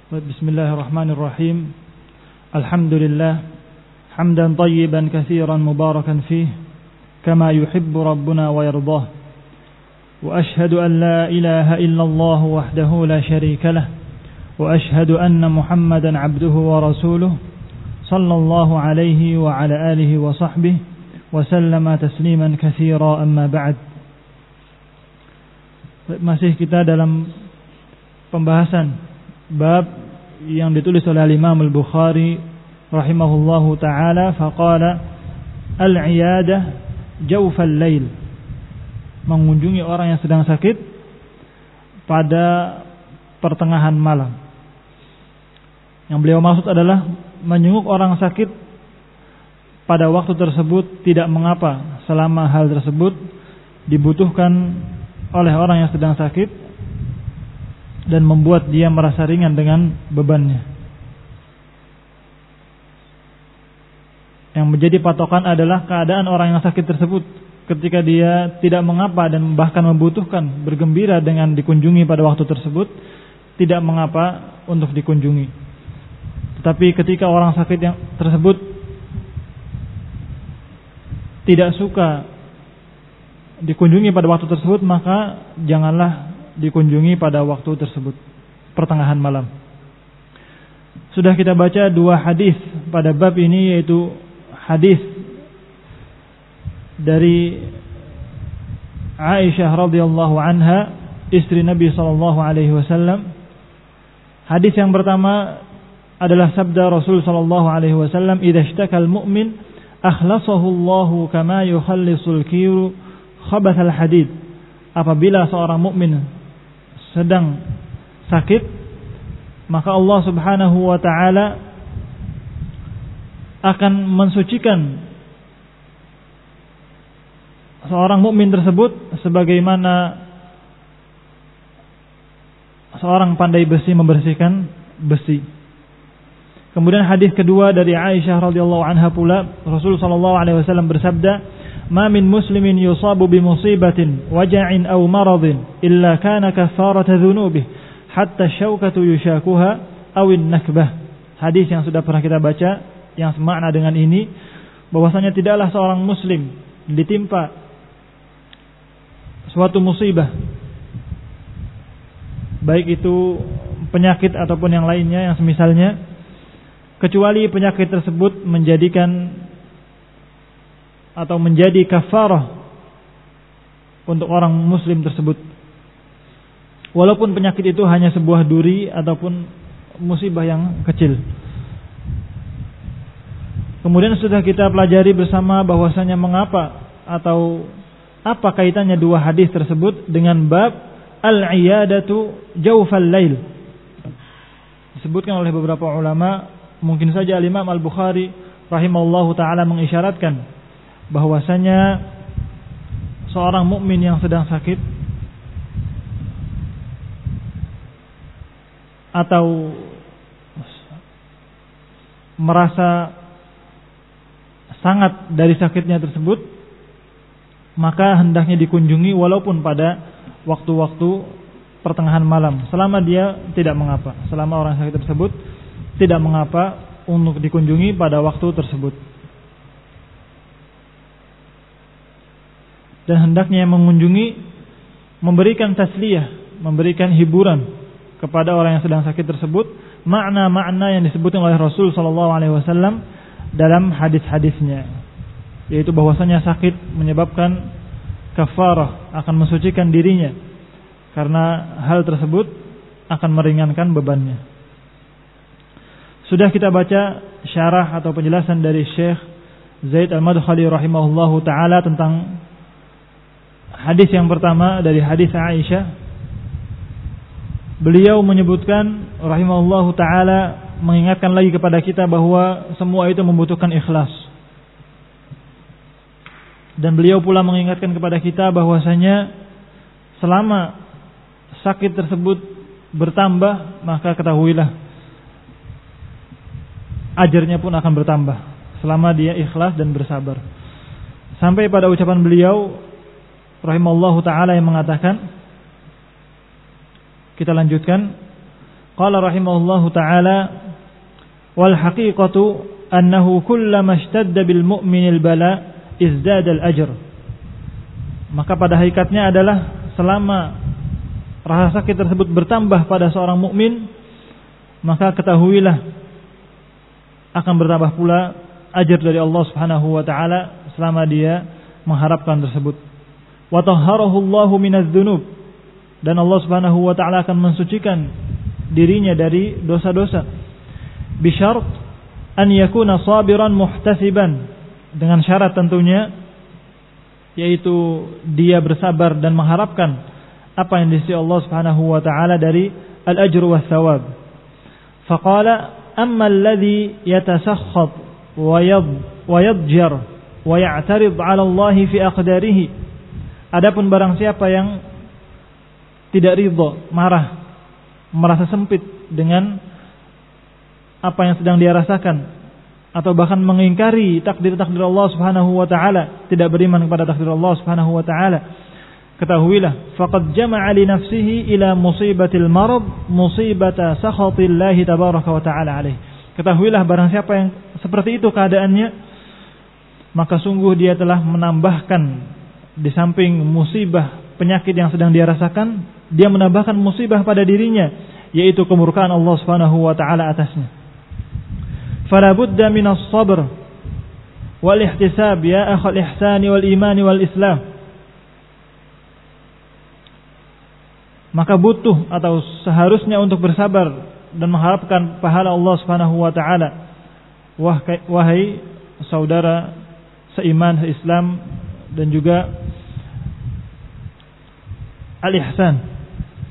Bismillahirrahmanirrahim. Alhamdulillah hamdan tayyiban katsiran mubarakan fih kama yuhibbu rabbuna wa yardah. Wa ashhadu an la ilaha illallah wahdahu la syarika lah wa ashhadu anna Muhammadan abduhu wa rasuluh sallallahu alaihi wa ala alihi wa sahbihi wa sallama tasliman katsira, amma ba'd. Masih kita dalam pembahasan bab yang ditulis oleh Imam Al-Bukhari rahimahullahu taala, faqala al-iyadah jawfal lail, mengunjungi orang yang sedang sakit pada pertengahan malam. Yang beliau maksud adalah menjenguk orang sakit pada waktu tersebut tidak mengapa selama hal tersebut dibutuhkan oleh orang yang sedang sakit dan membuat dia merasa ringan dengan bebannya. Yang menjadi patokan adalah keadaan orang yang sakit tersebut. Ketika dia tidak mengapa dan bahkan membutuhkan bergembira dengan dikunjungi pada waktu tersebut, tidak mengapa untuk dikunjungi. Tetapi ketika orang sakit yang tersebut tidak suka dikunjungi pada waktu tersebut, maka janganlah dikunjungi pada waktu tersebut, pertengahan malam. Sudah kita baca dua hadis pada bab ini, yaitu hadis dari Aisyah radhiyallahu anha, istri Nabi sallallahu alaihi wasallam. Hadis yang pertama adalah sabda Rasul sallallahu alaihi wasallam, "Idza ishtakal mu'min akhlasahu Allahu kama yukhallisul kiru khabathal hadid." Apabila seorang mukmin sedang sakit, maka Allah Subhanahu wa taala akan mensucikan seorang mukmin tersebut sebagaimana seorang pandai besi membersihkan besi. Kemudian hadis kedua dari Aisyah radhiyallahu anha pula, Rasul sallallahu alaihi wasallam bersabda, "Ma min muslimin yusabu bi musibatin waja'in aw maradin illa kana kafarata dzunubih hatta syaukatu yushakuha aw an-nakbah." Hadis yang sudah pernah kita baca yang semakna dengan ini, bahwasanya tidaklah seorang muslim ditimpa suatu musibah, baik itu penyakit ataupun yang lainnya yang semisalnya, kecuali penyakit tersebut menjadikan atau menjadi kafarah untuk orang muslim tersebut, walaupun penyakit itu hanya sebuah duri ataupun musibah yang kecil. Kemudian sudah kita pelajari bersama bahwasanya mengapa atau apa kaitannya dua hadis tersebut dengan bab al-iyadatu jawfal lail. Disebutkan oleh beberapa ulama, mungkin saja Imam Al-Bukhari rahimahullahu taala mengisyaratkan bahwasanya seorang mukmin yang sedang sakit atau merasa sangat dari sakitnya tersebut, maka hendaknya dikunjungi walaupun pada waktu-waktu pertengahan malam, selama dia tidak mengapa, selama orang sakit tersebut tidak mengapa untuk dikunjungi pada waktu tersebut. Dan hendaknya yang mengunjungi memberikan tasliyah, memberikan hiburan kepada orang yang sedang sakit tersebut, makna-makna yang disebutkan oleh Rasul sallallahu alaihi wasallam dalam hadis-hadisnya, yaitu bahwasanya sakit menyebabkan kafarah, akan mensucikan dirinya karena hal tersebut akan meringankan bebannya. Sudah kita baca syarah atau penjelasan dari Syekh Zaid Al-Madkhali rahimahullahu taala tentang hadis yang pertama dari hadis Aisyah. Beliau menyebutkan rahimahullahu taala, mengingatkan lagi kepada kita bahwa semua itu membutuhkan ikhlas. Dan beliau pula mengingatkan kepada kita bahwasanya selama sakit tersebut bertambah, maka ketahuilah ajarnya pun akan bertambah selama dia ikhlas dan bersabar. Sampai pada ucapan beliau rahimallahu taala yang mengatakan, kita lanjutkan, Qala rahimahullahu ta'ala wal haqiqatu annahu kullama ishtadda bil mu'minil bala izdada al ajr. Maka pada hakikatnya adalah selama rasa sakit tersebut bertambah pada seorang mukmin, maka ketahuilah akan bertambah pula ajar dari Allah Subhanahu wa taala selama dia mengharapkan tersebut. Wa tahharahu Allahu minadz dzunub, dan Allah Subhanahu wa taala akan mensucikan dirinya dari dosa-dosa. Bi syart an yakuna sabiran muhtasiban, dengan syarat tentunya yaitu dia bersabar dan mengharapkan apa yang di sisi Allah Subhanahu wa taala dari al-ajr was thawab. Faqala amma alladhi yatasakhat wa yadjar wa ya'tarid 'ala Allah fi aqdarihi. Adapun barang siapa yang tidak ridha, marah, merasa sempit dengan apa yang sedang dia rasakan, atau bahkan mengingkari takdir-takdir Allah Subhanahu wa taala, tidak beriman kepada takdir Allah Subhanahu wa taala, ketahuilah faqad jama'a li nafsihi ila musibatil marad musibata sakhatillahi tabaraka wa taala alaih. Ketahuilah barang siapa yang seperti itu keadaannya, maka sungguh dia telah menambahkan di samping musibah penyakit yang sedang dia rasakan, dia menambahkan musibah pada dirinya, yaitu kemurkaan Allah Subhanahu wa taala atasnya. Fala budda minas sabr wal ihtisab ya akhal ihsani wal imani wal islam. Maka butuh atau seharusnya untuk bersabar dan mengharapkan pahala Allah Subhanahu wa taala. Wahai saudara seiman, seislam, dan juga al-ihsan.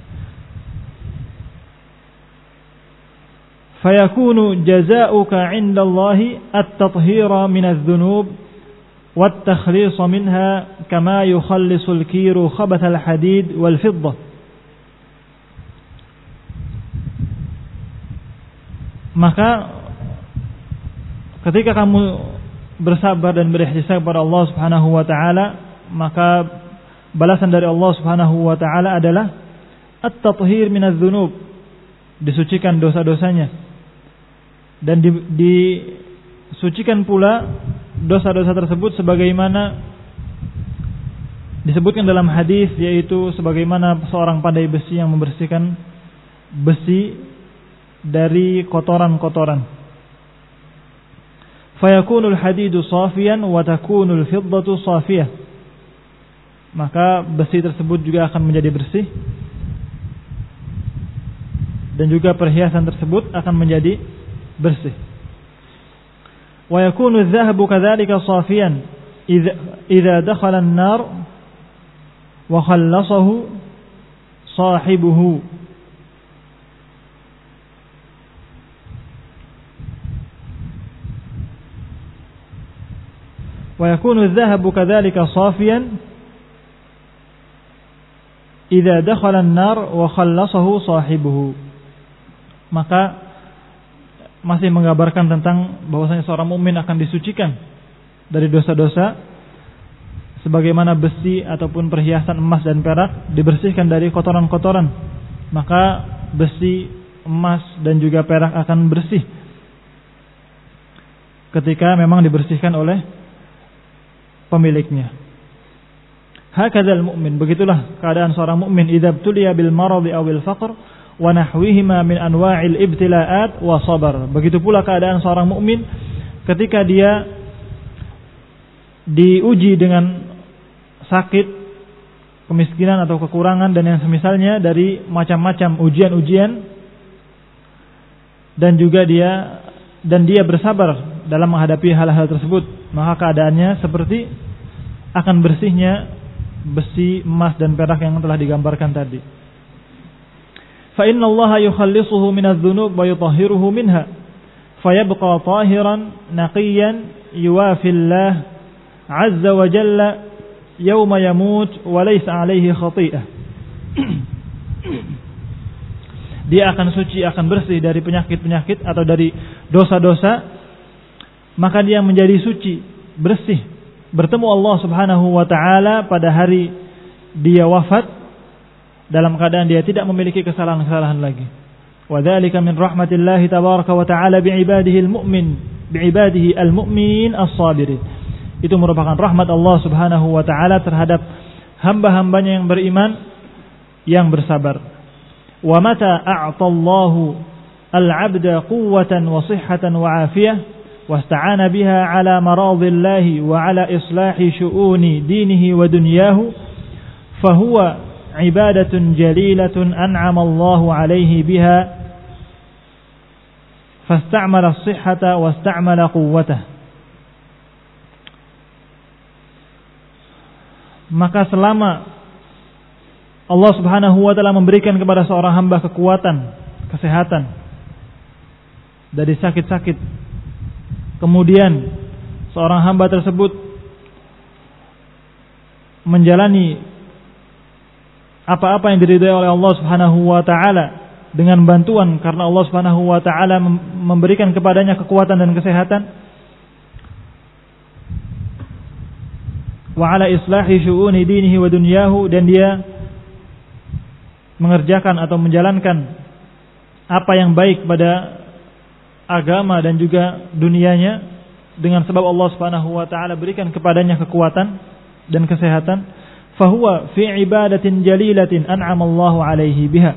Fayakunu jazaa'uka 'inda Allahi at-tathhira min adh-dhunub wat-takhlis minha kama yukhallisul kiru khabath al-hadid wal fiddah. Maka ketika kamu bersabar dan berihtisab kepada Allah Subhanahu wa taala, maka balasan dari Allah Subhanahu wa taala adalah at-tathhir min adz-dzunub, disucikan dosa-dosanya, dan disucikan pula dosa-dosa tersebut sebagaimana disebutkan dalam hadis, yaitu sebagaimana seorang pandai besi yang membersihkan besi dari kotoran-kotoran. Fayakunul hadidu safiyan wa takunul fiddatu safiyah. Maka besi tersebut juga akan menjadi bersih, dan juga perhiasan tersebut akan menjadi bersih. Wa yakunu adh-dhahabu kadzalika safiyan idza dakhala an-nar wa khallasahu sahibuhu. Wa yakunu adh-dhahabu kadzalika safiyan idza dakhala an-nar wa khallasahu sahibuhu. Maka masih menggambarkan tentang bahwasanya seorang mukmin akan disucikan dari dosa-dosa sebagaimana besi ataupun perhiasan emas dan perak dibersihkan dari kotoran-kotoran. Maka besi, emas, dan juga perak akan bersih ketika memang dibersihkan oleh pemiliknya. Hakadzal mu'min, begitulah keadaan seorang mukmin idza btuliya bil maradi awil faqr wa nahwihima min anwa'il ibtila'at wa sabar. Begitu pula keadaan seorang mukmin ketika dia diuji dengan sakit, kemiskinan atau kekurangan dan yang semisalnya dari macam-macam ujian-ujian, dan juga dia bersabar dalam menghadapi hal-hal tersebut, maka keadaannya seperti akan bersihnya besi, emas, dan perak yang telah digambarkan tadi. Fa inna Allah yukhallisuhu min adz-dzunub wa yutahhiruhu minha fayabqa tahiran naqiyan yuwafi Allah azza wa jalla yawma yamut wa laysa alayhi khati'ah. Dia akan suci, akan bersih dari penyakit-penyakit atau dari dosa-dosa, maka dia menjadi suci, bersih, bertemu Allah Subhanahu wa taala pada hari dia wafat dalam keadaan dia tidak memiliki kesalahan-kesalahan lagi. Wa dzalika min rahmatillah tabaraka wa ta'ala bi'ibadihi al-mu'minin as-sabirin. Itu merupakan rahmat Allah Subhanahu wa taala terhadap hamba-hambanya yang beriman yang bersabar. Wa mata a'tallahu al-'abda quwwatan wa sihhatan wa 'afiyah wasta'ana biha 'ala maradillahi wa 'ala islahi syu'uni dinihi wa dunyahu fahuwa 'ibadatun jalilatun an'ama Allahu 'alaihi biha fasta'mala as-sihhata wasta'mala quwwatahu. Maka selama Allah Subhanahu wa taala memberikan kepada seorang hamba kekuatan, kesehatan dari sakit-sakit, kemudian seorang hamba tersebut menjalani apa-apa yang diridhai oleh Allah Subhanahu wa taala dengan bantuan karena Allah Subhanahu wa taala memberikan kepadanya kekuatan dan kesehatan, wa ala islahi syu'uni dinihi wa dunyahu, dan dia mengerjakan atau menjalankan apa yang baik pada agama dan juga dunianya dengan sebab Allah Subhanahu wa taala berikan kepadanya kekuatan dan kesehatan, fahuwa fi ibadatin jalilatin an'ama Allahu alaihi biha.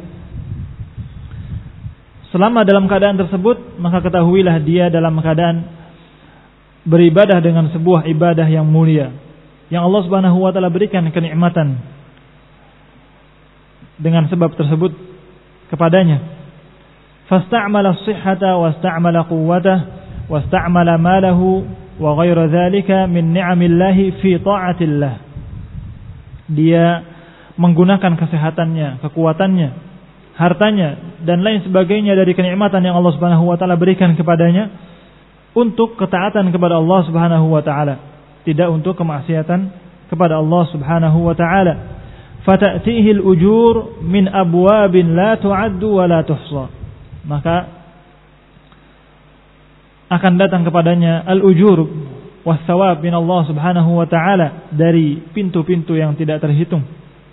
Selama dalam keadaan tersebut, maka ketahuilah dia dalam keadaan beribadah dengan sebuah ibadah yang mulia yang Allah Subhanahu wa taala berikan kenikmatan dengan sebab tersebut kepadanya. Fasta'mala as-sihhata wasta'mala quwwatahu wasta'mala malahu wa ghayra dzalika min ni'amillahi fi ta'atillah. Dia menggunakan kesehatannya, kekuatannya, hartanya dan lain sebagainya dari kenikmatan yang Allah Subhanahu wa taala berikan kepadanya untuk ketaatan kepada Allah Subhanahu wa taala, tidak untuk kemaksiatan kepada Allah Subhanahu wa taala. Fata'tihi al-ujur min abwabin la tu'addu wa la tuhsa. Maka akan datang kepadanya al-ujur was thawab min Allah Subhanahu wa taala dari pintu-pintu yang tidak terhitung.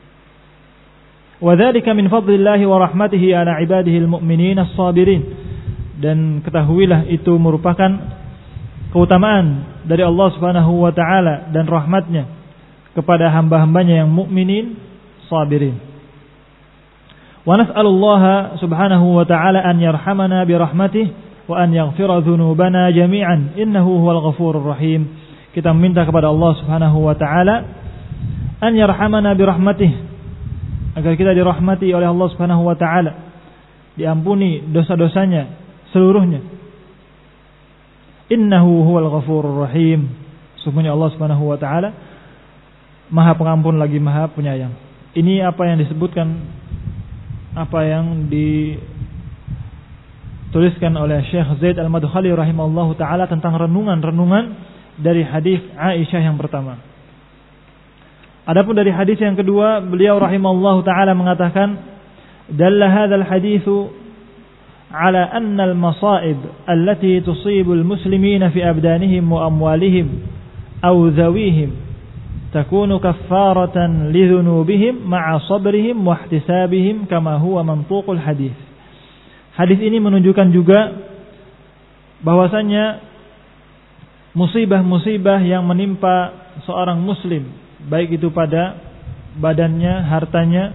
Wa dzalika min fadlillah wa rahmatihi ala ibadihi al-mu'minin as-sabirin. Dan ketahuilah itu merupakan keutamaan dari Allah Subhanahu wa taala dan rahmatnya kepada hamba-hambanya yang mukminin sabirin. Wa nas'alullaha subhanahu wa ta'ala an yarhamana bi rahmatihi wa an yaghfira dhunubana jami'an innahu huwal ghafurur rahim. Kita meminta kepada Allah Subhanahu wa ta'ala an yarhamana bi rahmatihi, agar kita dirahmati oleh Allah Subhanahu wa ta'ala, diampuni dosa-dosanya seluruhnya. Innahu huwal ghafurur rahim. Sesungguhnya Allah Subhanahu wa taala Maha Pengampun lagi Maha Penyayang. Ini apa yang disebutkan, apa yang dituliskan oleh Syekh Zaid Al-Madkhali rahimahullahu taala tentang renungan-renungan dari hadis Aisyah yang pertama. Adapun dari hadis yang kedua, beliau rahimahullahu taala mengatakan, dalla hadzal haditsu على أن المصائب التي تصيب المسلمين في أبدانهم وأموالهم أو ذويهم تكون كفارة لذنوبهم مع صبرهم واحتسابهم كما هو منطوق الحديث. Hadis ini menunjukkan juga bahwasanya musibah-musibah yang menimpa seorang muslim, baik itu pada badannya, hartanya,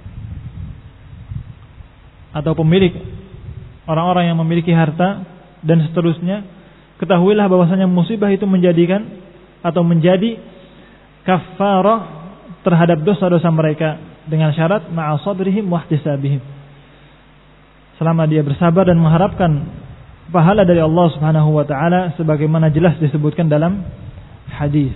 atau pemilik orang-orang yang memiliki harta dan seterusnya, ketahuilah bahwasanya musibah itu menjadikan atau menjadi kafarah terhadap dosa-dosa mereka dengan syarat ma'a sabrihim wa ihtisabihim, selama dia bersabar dan mengharapkan pahala dari Allah Subhanahu wa taala sebagaimana jelas disebutkan dalam hadis.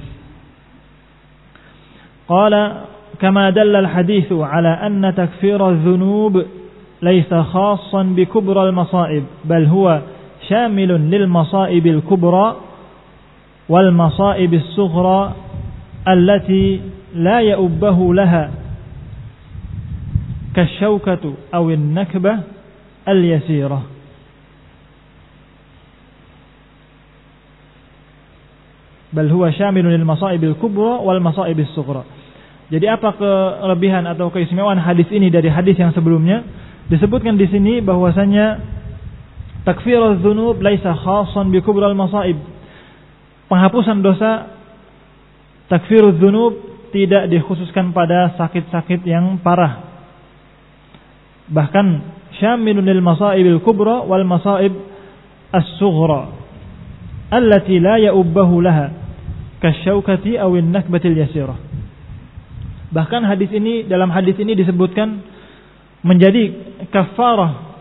Qala kama dalla al-haditsu ala anna takfira adh-dhunub ليس خاصا بكبرى المصائب بل هو شامل للمصائب الكبرى والمصائب الصغرى التي لا يؤبه لها كالشوكة أو النكبة اليسيرة. بل هو شامل للمصائب الكبرى والمصائب الصغرى. Jadi apa kelebihan atau keistimewaan hadis ini dari hadis yang sebelumnya? Disebutkan di sini bahwasanya takfiruz dzunub laisa khassan bi kubral masaib. Penghapusan dosa, takfiruz dzunub tidak dikhususkan pada sakit-sakit yang parah. Bahkan syamilun lil masaibil kubra wal masaib as-sughra allati la ya'ubbahu laha kasyaukati awin nakbatil yasirah. Bahkan dalam hadis ini disebutkan menjadi kafarah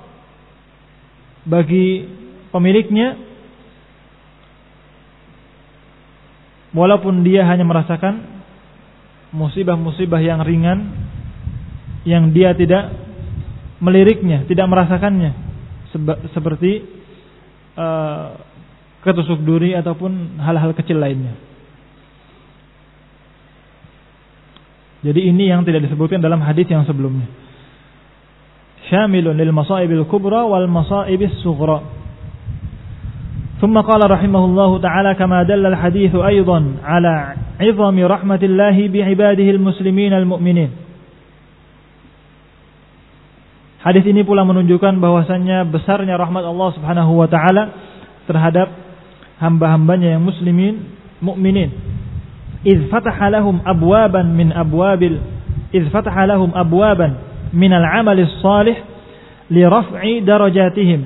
bagi pemiliknya walaupun dia hanya merasakan musibah-musibah yang ringan yang dia tidak meliriknya, tidak merasakannya, seperti ketusuk duri ataupun hal-hal kecil lainnya. Jadi ini yang tidak disebutkan dalam hadis yang sebelumnya. Syamilun lil masaibil kubra wal masaibis sughra. ثم قال رحمه الله تعالى كما دل الحديث أيضا على عظم رحمة الله بعباده المسلمين المؤمنين. Hadis ini pula menunjukkan bahwasannya besarnya rahmat Allah Subhanahu wa taala terhadap hamba-hambanya yang muslimin mukminin. إذ فتح لهم أبوابا من العمل الصالح لرفع درجاتهم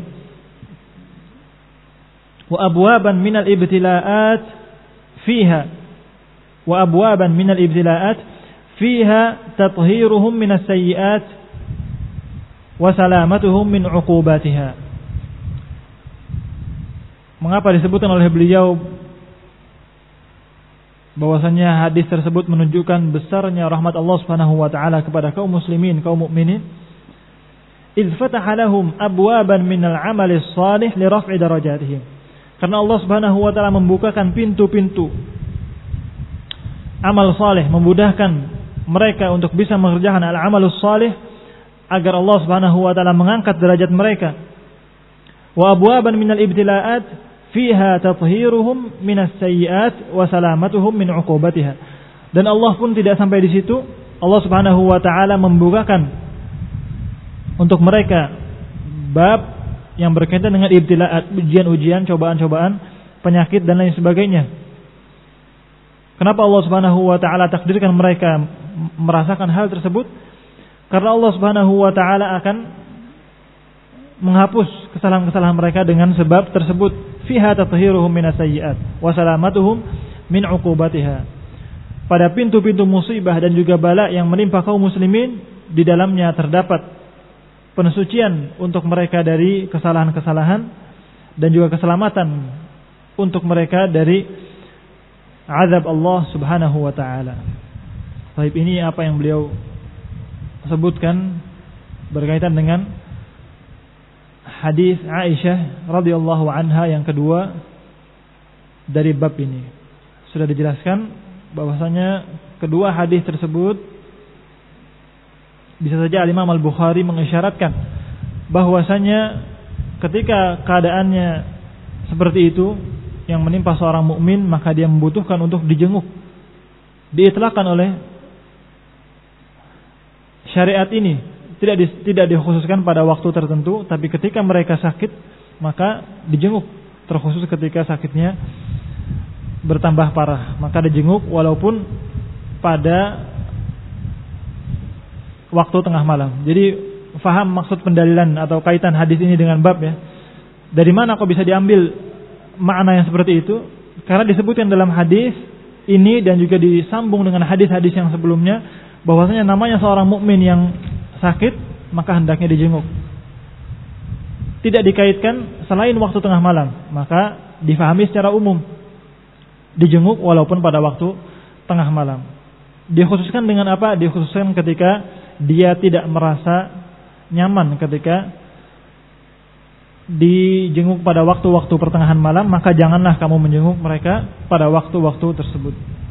وأبوابا من الابتلاءات فيها تطهيرهم من السيئات وسلامتهم من عقوباتها. Mengapa disebutkan oleh beliau bahwasanya hadis tersebut menunjukkan besarnya rahmat Allah Subhanahu wa taala kepada kaum muslimin, kaum mukminin. إذ فتح لهم أبوابا من العمل الصالح لرفع درجاتهم. Karena Allah Subhanahu wa taala membukakan pintu-pintu amal saleh, memudahkan mereka untuk bisa mengerjakan al-amalus saleh agar Allah Subhanahu wa taala mengangkat derajat mereka. Wa abwaban minal ibtila'at fiha tathiruhum minas sayyi'at wa salamatuhum min 'uqubatiha. Dan Allah pun tidak sampai di situ. Allah Subhanahu wa taala membukakan untuk mereka bab yang berkaitan dengan ibtila'at, ujian-ujian, cobaan-cobaan, penyakit dan lain sebagainya. Kenapa Allah Subhanahu wa taala takdirkan mereka merasakan hal tersebut? Karena Allah Subhanahu wa taala akan menghapus kesalahan-kesalahan mereka dengan sebab tersebut. Fiha tathiruhum minas sayyi'at wa salamatuhum min 'uqubatiha. Pada pintu-pintu musibah dan juga bala yang menimpa kaum muslimin, di dalamnya terdapat pensucian untuk mereka dari kesalahan-kesalahan dan juga keselamatan untuk mereka dari azab Allah Subhanahu wa taala. Baik, ini apa yang beliau sebutkan berkaitan dengan hadis Aisyah radhiyallahu anha yang kedua dari bab ini. Sudah dijelaskan bahwasanya kedua hadis tersebut bisa saja Imam Al-Bukhari mengisyaratkan bahwasanya ketika keadaannya seperti itu yang menimpa seorang mukmin, maka dia membutuhkan untuk dijenguk. Diitlaqkan oleh syariat ini tidak dikhususkan pada waktu tertentu, tapi ketika mereka sakit maka dijenguk, terkhusus ketika sakitnya bertambah parah maka dijenguk walaupun pada waktu tengah malam. Jadi faham maksud pendalilan atau kaitan hadis ini dengan bab ya. Dari mana kok bisa diambil makna yang seperti itu? Karena disebutkan dalam hadis ini dan juga disambung dengan hadis-hadis yang sebelumnya bahwasanya namanya seorang mukmin yang sakit maka hendaknya dijenguk. Tidak dikaitkan selain waktu tengah malam, maka difahami secara umum dijenguk walaupun pada waktu tengah malam. Dikhususkan dengan apa? Dikhususkan ketika dia tidak merasa nyaman ketika dijenguk pada waktu-waktu pertengahan malam, maka janganlah kamu menjenguk mereka pada waktu-waktu tersebut.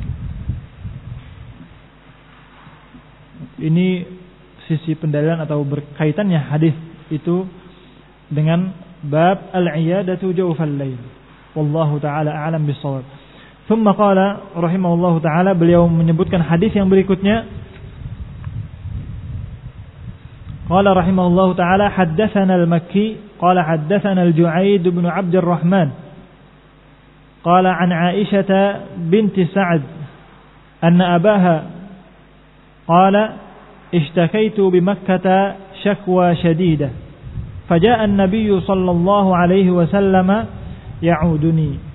Ini sisi pendalilan atau berkaitannya hadis itu dengan bab al-'iyadatu jawfal lail. Wallahu taala a'lam bis-shawab. Thumma qala rahimahullahu taala, beliau menyebutkan hadis yang berikutnya. Qala rahimahullahu taala haddatsana al-Makki qala haddatsana al-Ju'aid bin Abd al-Rahman qala an Aisyah binti Sa'd anna abaha qala ishtakaitu bi Makkah shakwa shadidah faja'a an-nabiy sallallahu alaihi wasallam ya'uduni.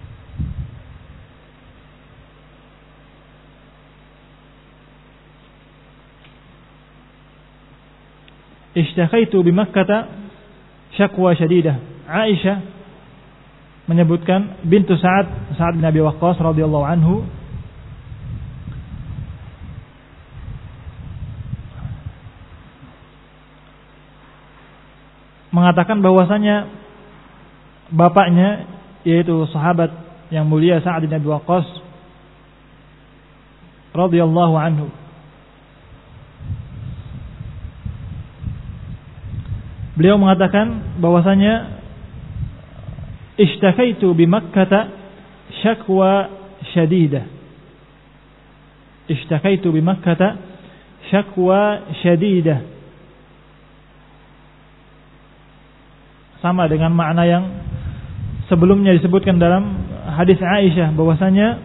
Ishtakaitu bi Makkah syakwa syadidah. Aisyah menyebutkan bintu Sa'ad bin Abi Waqqas radhiyallahu anhu mengatakan bahwasanya bapaknya yaitu sahabat yang mulia Sa'ad bin Abi Waqqas radhiyallahu anhu beliau mengatakan bahwasanya ishtakaitu bi Makkah syakwa syadidah. Ishtakaitu bi Makkah syakwa syadidah. Sama dengan makna yang sebelumnya disebutkan dalam hadis Aisyah bahwasanya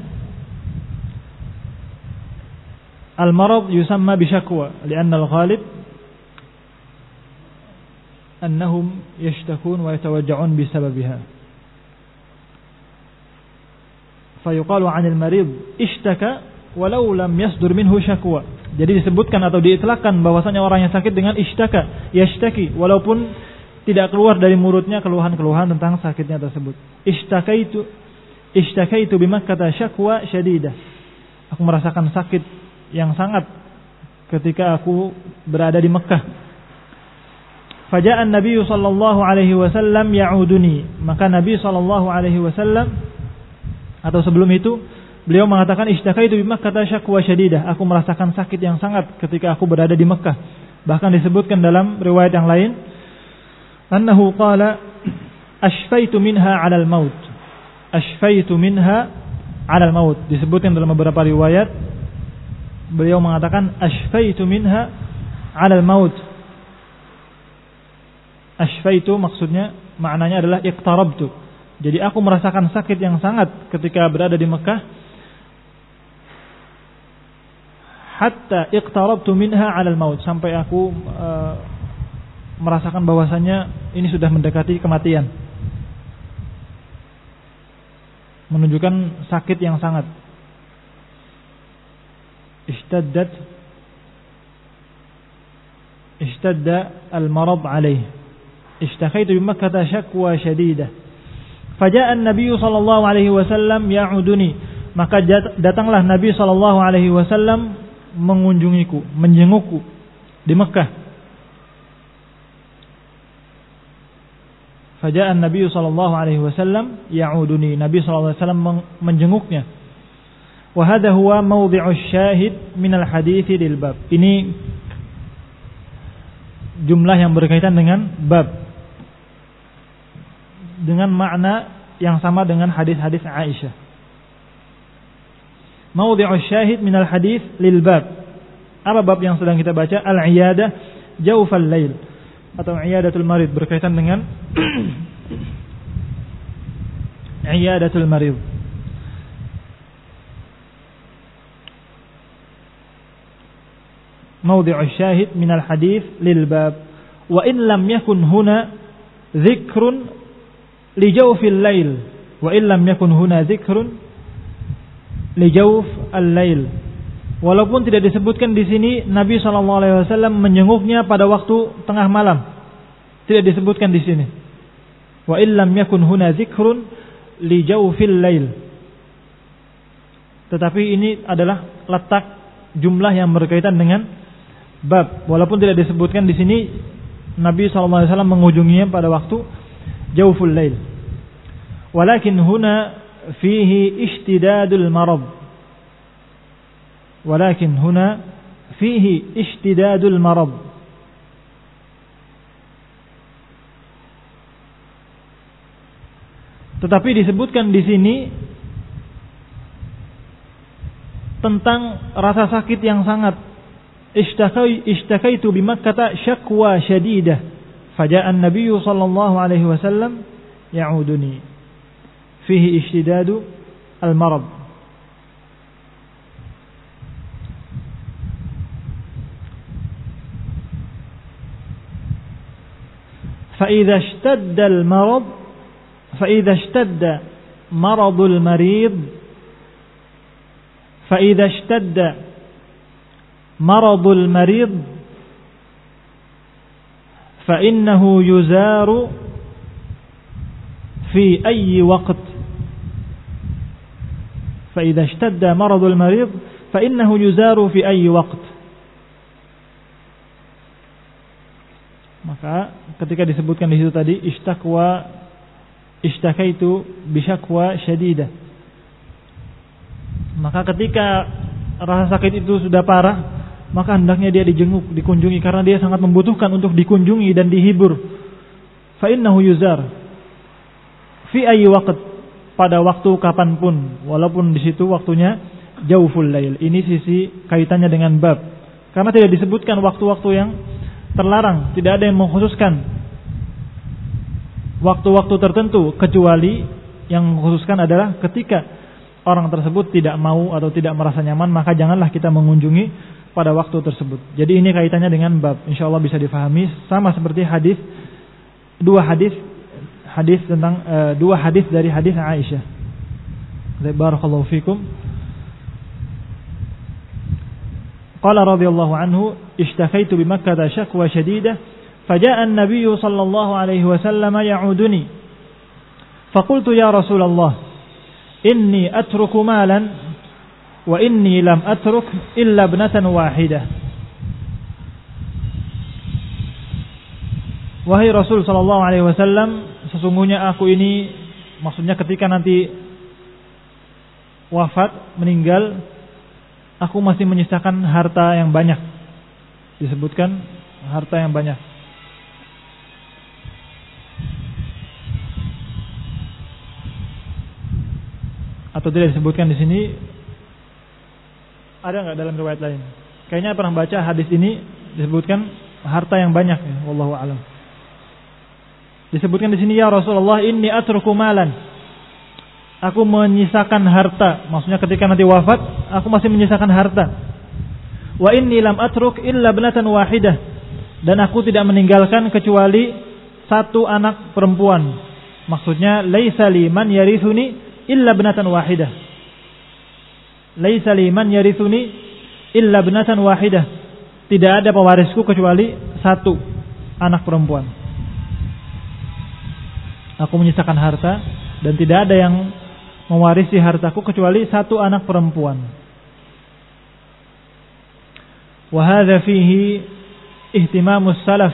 al-marad yusamma bi syakwa li'anna al-ghalib annahum yashtakun wa yatawajja'un bisababiha. Fayuqalu 'anil marid ishtaka walau lam yasdur minhu syakwa. Jadi disebutkan atau diitlaqkan bahwasanya orang yang sakit dengan ishtaka, yashtaki, walaupun tidak keluar dari mulutnya keluhan-keluhan tentang sakitnya tersebut. Ishtakaitu bi Makkah syakwa syadidah. Aku merasakan sakit yang sangat ketika aku berada di Mekah. Faja'a an-nabiy sallallahu alaihi wasallam ya'uduni. Maka Nabi sallallahu alaihi wasallam atau sebelum itu beliau mengatakan ishtakaitu bi Makkah syakwa syadidah. Aku merasakan sakit yang sangat ketika aku berada di Mekah. Bahkan disebutkan dalam riwayat yang lain annahu qala ashfaitu minha 'ala al-maut. Ashfaitu minha 'ala al-maut. Disebutkan dalam beberapa riwayat beliau mengatakan ashfaitu minha 'ala al-maut. Ashfaitu maksudnya maknanya adalah iqtarabtu. Jadi aku merasakan sakit yang sangat ketika berada di Mekah. Hatta iqtarabtu minha 'ala al-maut, sampai aku merasakan bahwasanya ini sudah mendekati kematian. Menunjukkan sakit yang sangat. Ishtadda al-marad 'alayhi. Ishtakaitu bi Makkah syakwa syadidah. Faja'a an-nabiy sallallahu alaihi wasallam ya'uduni. Maka datanglah Nabi sallallahu alaihi wasallam mengunjungiku, menjengukku di Mekah. Faja'a an-nabiy sallallahu alaihi wasallam ya'uduni. Nabi sallallahu alaihi wasallam menjenguknya. Wa hadha huwa mawdhi'u syahid min al-hadits lil bab. Ini jumlah yang berkaitan dengan bab, dengan makna yang sama dengan hadis-hadis Aisyah. Mawdhi'u syahid minal hadis lil bab. Apa bab yang sedang kita baca? Al-iyadah jawfal lail atau iyadatul marid, berkaitan dengan iyadatul marid. Mawdhi'u syahid minal hadis lil bab. Wa in lam yakun huna dzikrun li jawfil lail, wa illam yakun huna dzikrun li jawf al-lail. Walaupun tidak disebutkan di sini Nabi SAW menjenguknya pada waktu tengah malam, tidak disebutkan di sini. Wa illam yakun huna dzikrun li jawfil lail. Tetapi ini adalah letak jumlah yang berkaitan dengan bab. Walaupun tidak disebutkan di sini Nabi SAW mengunjunginya pada waktu jawful lail. Walakin huna fihi ishtidadul marad. Walakin huna fihi ishtidadul marad. Tetapi disebutkan di sini tentang rasa sakit yang sangat اشتكيت بمكة شكوى شديدة فجاء النبي صلى الله عليه وسلم يعودني فيه اشتداد المرض. فإذا اشتد مرض المريض فإنه يزار في أي وقت. فإذا اشتد مرض المريض فإنه يزار في أي وقت. Maka ketika disebutkan di situ tadi ishtakaitu bisyakwa syadidah, maka ketika rasa sakit itu sudah parah, maka hendaknya dia dijenguk, dikunjungi, karena dia sangat membutuhkan untuk dikunjungi dan dihibur. Fa innahu yuzar fi ayyi waqt, pada waktu kapanpun, walaupun di situ waktunya jauful lail. Ini sisi kaitannya dengan bab, karena tidak disebutkan waktu-waktu yang terlarang, tidak ada yang mengkhususkan waktu-waktu tertentu, kecuali yang mengkhususkan adalah ketika orang tersebut tidak mau atau tidak merasa nyaman, maka janganlah kita mengunjungi pada waktu tersebut. Jadi ini kaitannya dengan bab, insyaallah bisa difahami, sama seperti dua hadis dari hadis Aisyah. Barakallahu fikum. Qala radhiyallahu anhu ishtakaitu bi Makkah syakwa shadidah faja'a an-nabiy sallallahu alaihi wasallam ya'uduni faqultu ya Rasulullah inni atruku malan wa inni lam atruk illa ibnatan wahidah. Wahai Rasul sallallahu alaihi wasallam, sesungguhnya aku ini, maksudnya ketika nanti wafat, meninggal, aku masih menyisakan harta yang banyak. Disebutkan harta yang banyak. Atau tidak disebutkan di sini? Ada nggak dalam riwayat lain? Kayaknya pernah baca hadis ini disebutkan harta yang banyak. Ya, wallahu a'lam. Disebutkan di sini, ya Rasulullah, inni atruku malan. Aku menyisakan harta, maksudnya ketika nanti wafat, aku masih menyisakan harta. Wa inni lam atruk illa ibnatan wahidah, dan aku tidak meninggalkan kecuali satu anak perempuan. Maksudnya laisa liman yarithuni illa ibnatan wahidah. Laisa liman yarithuni illa ibnatan wahidah. Tidak ada pewarisku kecuali satu anak perempuan. Aku menyisakan harta dan tidak ada yang mewarisi hartaku kecuali satu anak perempuan. Wa hadza fihi ihtimamus salaf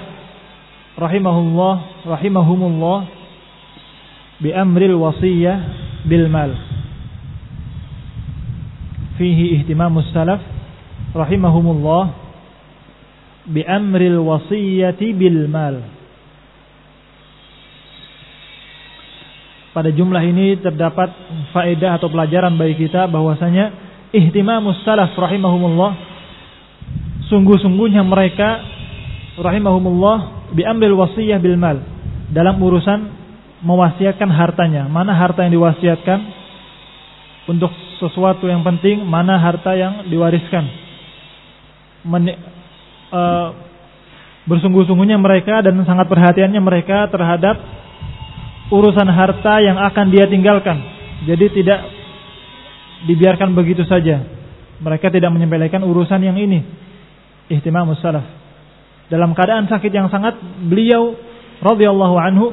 rahimahumullah bi amril wasiyah bil mal. Fihi ihtimamus salaf rahimahumullah bi amril wasiyati bil mal. Pada jumlah ini terdapat faedah atau pelajaran bagi kita bahwasanya ihtimamus salaf rahimahumullah, sungguh-sungguhnya mereka rahimahumullah bi amril wasiyah bil mal, dalam urusan mewasiatkan hartanya. Mana harta yang diwasiatkan untuk sesuatu yang penting, mana harta yang diwariskan. Bersungguh-sungguhnya mereka dan sangat perhatiannya mereka terhadap urusan harta yang akan dia tinggalkan. Jadi tidak dibiarkan begitu saja. Mereka tidak menyepelekan urusan yang ini. Ihtimamus salaf. Dalam keadaan sakit yang sangat, beliau radhiyallahu anhu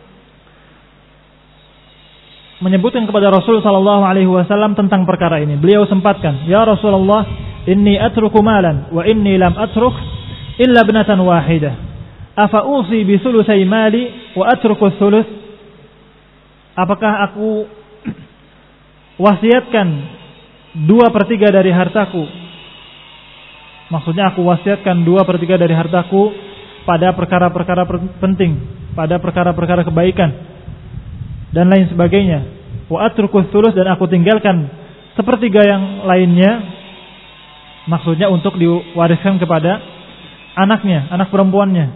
menyebutkan kepada Rasul sallallahu alaihi wasallam tentang perkara ini. Beliau sempatkan, ya Rasulullah, inni atruku malan wa inni lam atruk illa ibnatan wahidah. Afa usi bi sulusai mali wa atruku sulus? Apakah aku wasiatkan 2/3 dari hartaku? Maksudnya aku wasiatkan 2/3 dari hartaku pada perkara-perkara penting, pada perkara-perkara kebaikan dan lain sebagainya. Wa atruku thuluth, dan aku tinggalkan 1/3 yang lainnya Maksudnya untuk diwariskan kepada anaknya, anak perempuannya,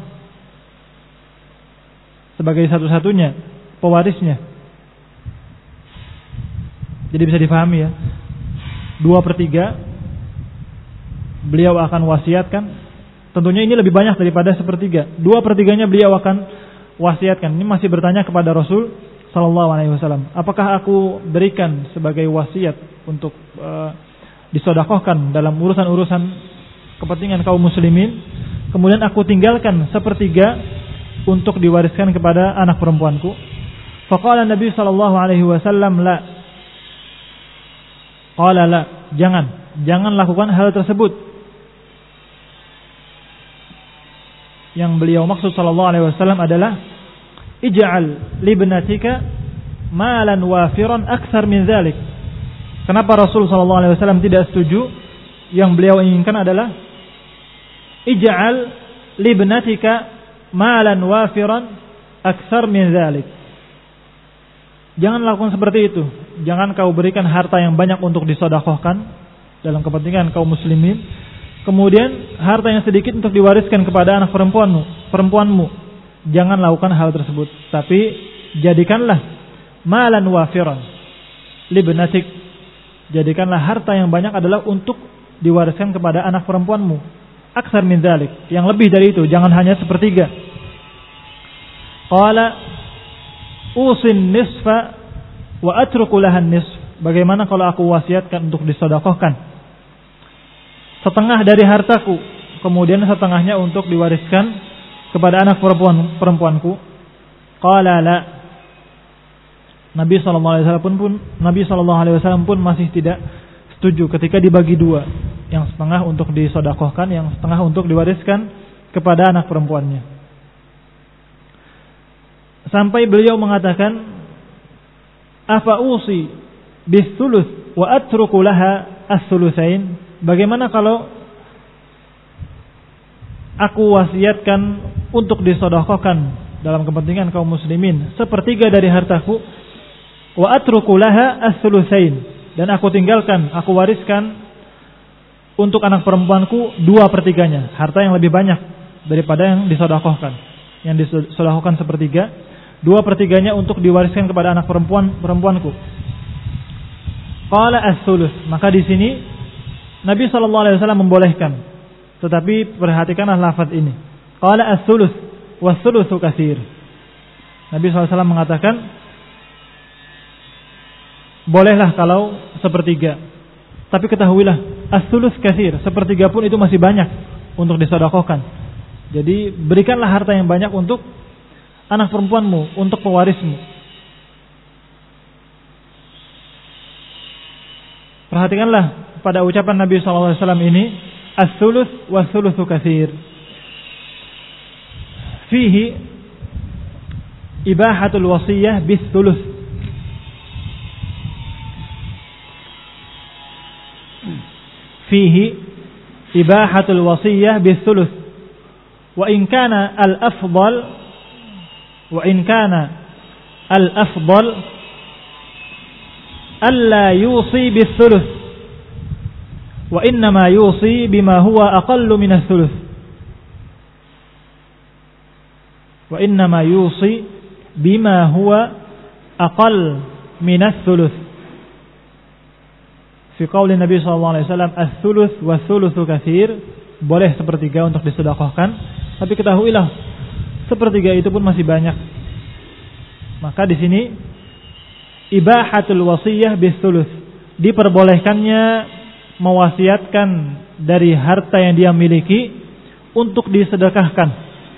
sebagai satu-satunya pewarisnya. Jadi bisa difahami ya, 2/3 beliau akan wasiatkan. Tentunya ini lebih banyak daripada 1/3. 2/3-nya beliau akan wasiatkan. Ini masih bertanya kepada Rasul Sallallahu Alaihi Wasallam, apakah aku berikan sebagai wasiat untuk disedekahkan dalam urusan-urusan kepentingan kaum muslimin, kemudian aku tinggalkan 1/3 untuk diwariskan kepada anak perempuanku. Faqala Nabi Sallallahu Alaihi Wasallam, la. Qala la, jangan lakukan hal tersebut. Yang beliau maksud sallallahu alaihi wasallam adalah ij'al libnatika malan wafiran aktsar min dzalik. Kenapa Rasul sallallahu alaihi wasallam tidak setuju? Yang beliau inginkan adalah ij'al libnatika malan wafiran aktsar min dzalik. Jangan lakukan seperti itu. Jangan kau berikan harta yang banyak untuk disedekahkan dalam kepentingan kaum muslimin, kemudian harta yang sedikit untuk diwariskan kepada anak perempuanmu. Jangan lakukan hal tersebut. Tapi jadikanlah malan wafiran libnatik. Jadikanlah harta yang banyak adalah untuk diwariskan kepada anak perempuanmu. Aksar min dzalik, yang lebih dari itu, jangan hanya 1/3. Qala usin nisfa wa atruku lahan nisf. Bagaimana kalau aku wasiatkan untuk disedekahkan setengah dari hartaku, kemudian setengahnya untuk diwariskan kepada anak perempuanku? Qala la. Nabi sallallahu alaihi wasallam pun masih tidak setuju ketika dibagi dua, yang setengah untuk disedekahkan, yang setengah untuk diwariskan kepada anak perempuannya. Sampai beliau mengatakan, afa usi bis-thuluts wa atruku laha as-thulutsain. Bagaimana kalau aku wasiatkan untuk disedekahkan dalam kepentingan kaum muslimin 1/3 dari hartaku, wa atruku laha as-thulutsain, dan aku tinggalkan, aku wariskan untuk anak perempuanku 2/3-nya, harta yang lebih banyak daripada yang disedekahkan. Yang disedekahkan 1/3, 2/3-nya untuk diwariskan kepada anak perempuanku. Qala as-thuluts. Maka di sini Nabi sallallahu alaihi wasallam membolehkan. Tetapi perhatikanlah lafaz ini. Qala as-thuluts was-thulutsu katsir. Nabi sallallahu alaihi wasallam mengatakan, bolehlah kalau 1/3. Tapi ketahuilah, as-thuluts katsir, 1/3 pun itu masih banyak untuk disedekahkan. Jadi berikanlah harta yang banyak untuk anak perempuanmu, untuk pewarismu. Perhatikanlah pada ucapan Nabi SAW ini, as-thuluts was-thulutsu katsir. Fihi ibahatul wasiyah bis-thuluts. Fihi ibahatul wasiyah bis-thuluts. Wa in kana al-afdal alla yusi bis-thuluts wa innama yusi bima huwa aqallu min as-thuluts. Wa innama yusi bima huwa aqall min as-thuluts. Fi qauli Nabi sallallahu alaihi wasallam, as-thuluts was-thulutsu katsir. Boleh 1/3 untuk disedekahkan, tapi ketahuilah 1/3 itu pun masih banyak. Maka di sini ibahatul wasiyah bis-thuluts, diperbolehkannya mewasiatkan dari harta yang dia miliki untuk disedekahkan.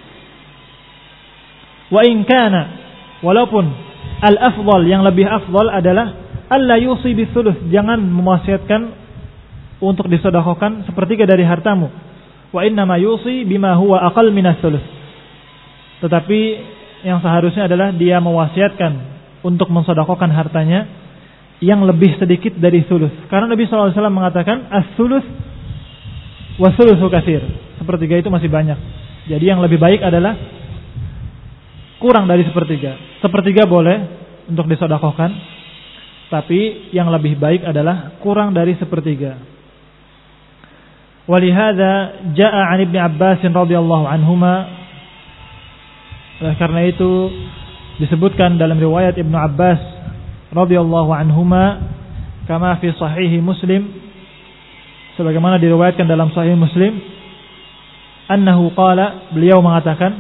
Wa in kana, walaupun al-afdal, yang lebih afdal adalah alla yusi bis-thuluts, jangan mewasiatkan untuk disedekahkan 1/3 dari hartamu. Wa innama yusi bima huwa aqall minas thuluts. Tetapi yang seharusnya adalah dia mewasiatkan untuk mensedekahkan hartanya yang lebih sedikit dari thuluts. Karena Nabi SAW mengatakan as-thuluts was-thulutsu katsir. 1/3 itu masih banyak. Jadi yang lebih baik adalah kurang dari 1/3. 1/3 boleh untuk disedekahkan, tapi yang lebih baik adalah kurang dari 1/3. Walihada jaa 'an Ibnu Abbas radhiyallahu anhuma. Karena itu disebutkan dalam riwayat Ibnu Abbas radhiyallahu anhuma kama fi sahih Muslim, sebagaimana diriwayatkan dalam sahih Muslim, annahu qala, beliau mengatakan,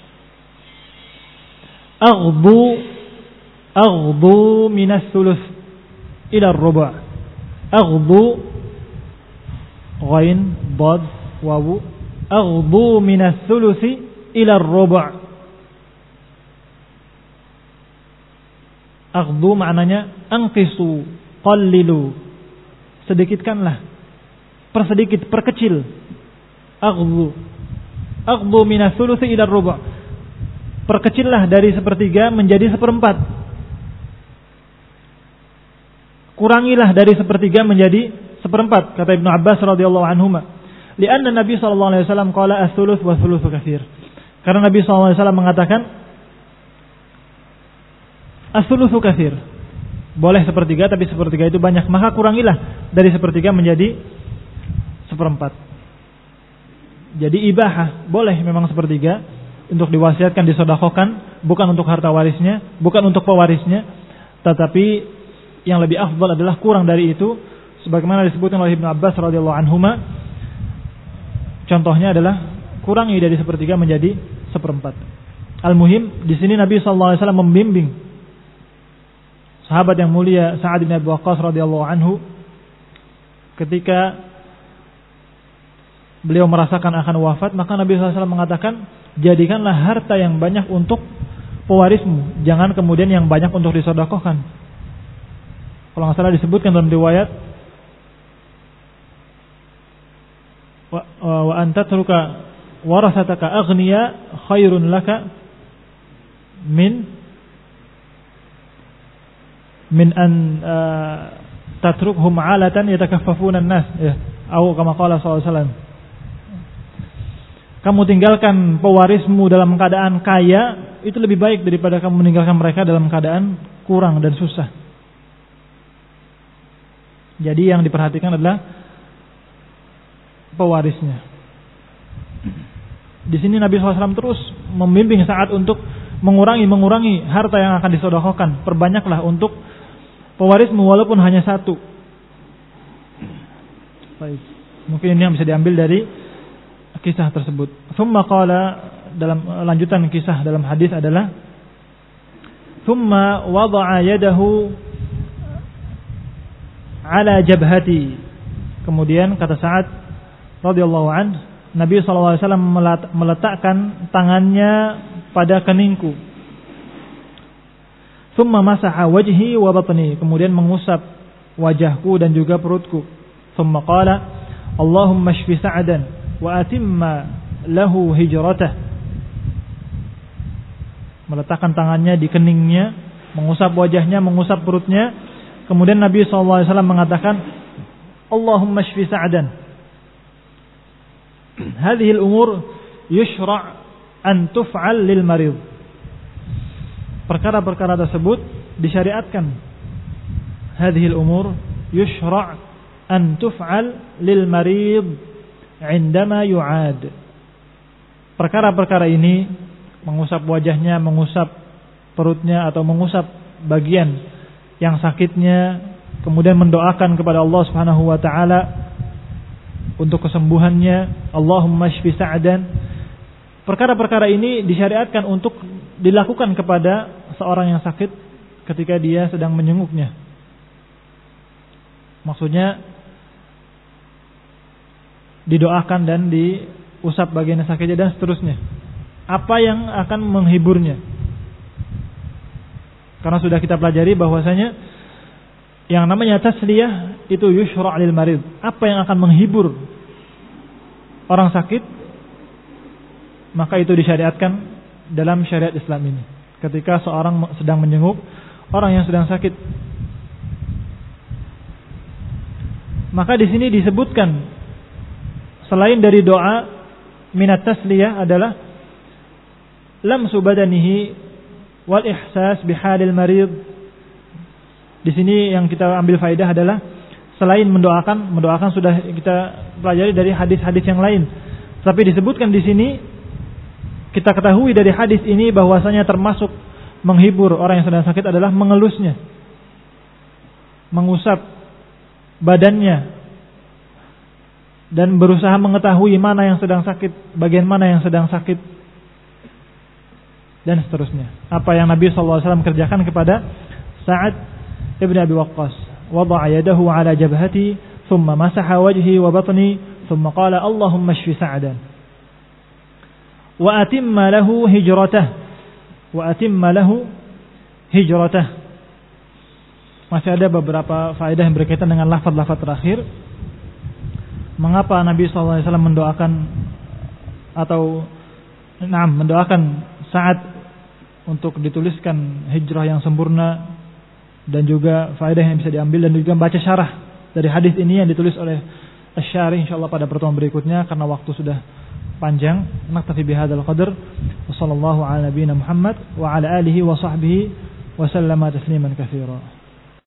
aghdu min ats-tsuluts ila ar-rubu'. Aghdu ghain dad wawu, aghdu min ats-tsuluts ila ar-rubu'. Aghdu maknanya anqisu, qallilu, sedikitkanlah, persedikit, perkecil. Aghdu min ats-tsuluts ila ar-rubu'. Perkecillah dari sepertiga menjadi seperempat. Kurangilah dari sepertiga menjadi seperempat, kata Ibnu Abbas radhiyallahu anhuma. Lianna Nabi sallallahu alaihi wasallam qala ats-tsuluts wa ats-tsulutsu katsir. Karena Nabi sallallahu alaihi wasallam mengatakan ats-tsulutsu katsir. Boleh sepertiga, tapi sepertiga itu banyak, maka kurangilah dari sepertiga menjadi seperempat. Jadi ibahah, boleh memang sepertiga untuk diwasiatkan, disedekahkan, bukan untuk harta warisnya, bukan untuk pewarisnya, tetapi yang lebih afdal adalah kurang dari itu, sebagaimana disebutkan oleh Ibnu Abbas radhiyallahu anhuma. Contohnya adalah kurangi dari sepertiga menjadi seperempat. Al-muhim di sini Nabi sallallahu alaihi wasallam membimbing sahabat yang mulia Sa'ad bin Abi Waqqas radhiyallahu anhu ketika beliau merasakan akan wafat, maka Nabi sallallahu alaihi wasallam mengatakan, jadikanlah harta yang banyak untuk pewarismu, jangan kemudian yang banyak untuk disedekahkan. Kalau nggak salah disebutkan dalam riwayat, wa anta tatruka warasataka aghniya khairun laka min an tatrukhum 'alatan yatakaffafuna an-nas, ya, atau kama qala sallallahu alaihi wasallam. Kamu tinggalkan pewarismu dalam keadaan kaya, itu lebih baik daripada kamu meninggalkan mereka dalam keadaan kurang dan susah. Jadi yang diperhatikan adalah pewarisnya. Di sini Nabi SAW terus membimbing saat untuk mengurangi harta yang akan disedekahkan. Perbanyaklah untuk pewarismu walaupun hanya satu. Baik. Mungkin ini yang bisa diambil dari kisah tersebut. Thumma qala, dalam lanjutan kisah dalam hadis adalah, thumma wada'a yadahu ala jabhati. Kemudian kata Sa'ad radhiyallahu an, Nabi sallallahu alaihi wasallam meletakkan tangannya pada keningku. Thumma masaha wajhi wa batni, kemudian mengusap wajahku dan juga perutku. Thumma qala, Allahumma shfi Sa'dan wa atimma lahu hijratah. Meletakkan tangannya di keningnya, mengusap wajahnya, mengusap perutnya. Kemudian Nabi SAW mengatakan, Allahumma shfi Sa'dan. Hadhihi al-umur yushra' an tuf'al lil marid. Perkara-perkara tersebut disyariatkan. Hadhihi al-umur yushra' an tuf'al lil marid 'indama yu'ad. Perkara-perkara ini, mengusap wajahnya, mengusap perutnya, atau mengusap bagian yang sakitnya, kemudian mendoakan kepada Allah Subhanahu wa taala untuk kesembuhannya, Allahumma shfi Sa'dan. Perkara-perkara ini disyariatkan untuk dilakukan kepada seorang yang sakit ketika dia sedang menyenguknya. Maksudnya didoakan dan diusap bagian yang sakitnya dan seterusnya. Apa yang akan menghiburnya? Karena sudah kita pelajari bahwasanya yang namanya tasliyah itu yushra' lil marid. Apa yang akan menghibur orang sakit, maka itu disyariatkan dalam syariat Islam ini. Ketika seorang sedang menjenguk orang yang sedang sakit, maka di sini disebutkan selain dari doa minat tasliyah adalah lamsu badanihi wal ihsas bihalil marid. Di sini yang kita ambil faedah adalah selain mendoakan sudah kita pelajari dari hadis-hadis yang lain. Tapi disebutkan di sini, kita ketahui dari hadis ini bahwasanya termasuk menghibur orang yang sedang sakit adalah mengelusnya, mengusap badannya, dan berusaha mengetahui mana yang sedang sakit, bagian mana yang sedang sakit, dan seterusnya. Apa yang Nabi SAW kerjakan kepada Sa'ad ibn Abi Waqqas. Wada'a yadahu ala jabhati, thumma masaha wajhi wa batni, thumma qala Allahumma shfi Sa'adan. Wa atimma lahu hijratah. Masih ada beberapa faedah yang berkaitan dengan lafaz-lafaz terakhir. Mengapa Nabi SAW mendoakan Sa'ad untuk dituliskan hijrah yang sempurna, dan juga faedah yang bisa diambil, dan juga baca syarah dari hadis ini yang ditulis oleh Asy-Syarih insyaallah pada pertemuan berikutnya karena waktu sudah panjang. Naktafi bihadzal qadar. Wassallallahu ala nabiyyina Muhammad wa ala alihi wa sahbihi wa sallama tasliman katsira.